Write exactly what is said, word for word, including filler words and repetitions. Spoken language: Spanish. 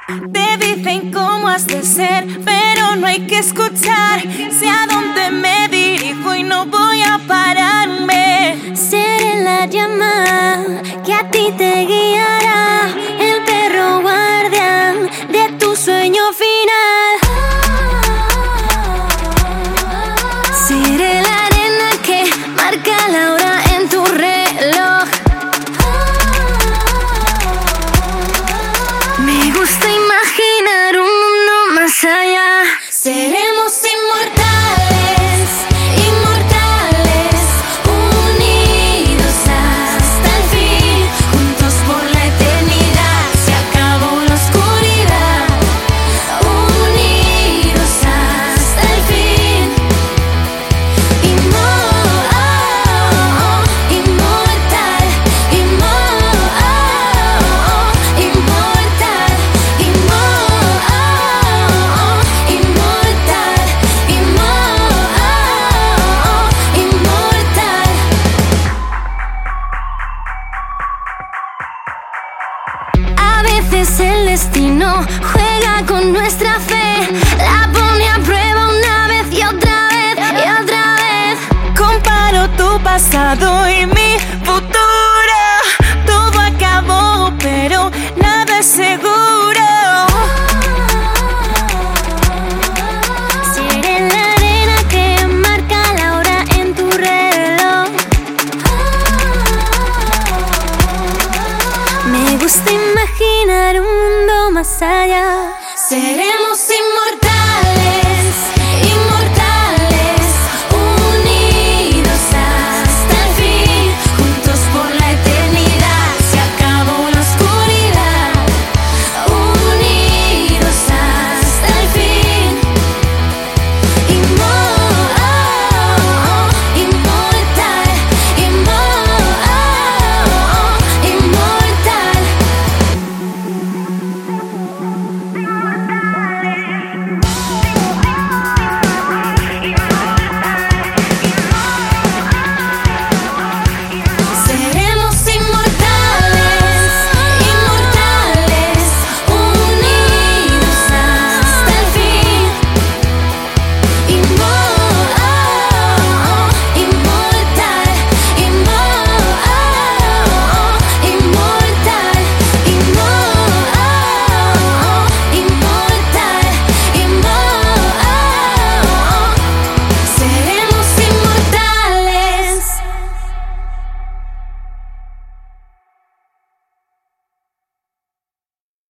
Te dicen cómo has de ser, pero no hay que escuchar. Sé a dónde me dirijo y no voy a pararme. Seré la llama que a ti te guiará, el perro guardián de tu sueño final. Seré la arena que marca la hora en tu reloj. Me gusta imaginar un mundo más allá. Seremos inmortales, inmortales, unidos hasta el fin, juntos por la eternidad. Se acabó la oscuridad, unidos hasta el fin. Inmortal, inmortal, inmortal, inmortal, inmortal, inmortal. A veces el destino juega con nuestra fe, la pone a prueba una vez y otra vez y otra vez. Comparo tu pasado y mi futuro. Todo acabó, pero nada es seguro. Seré la arena que marca la hora en tu reloj. Me gusta imaginar un mundo más allá. Seremos inmortales.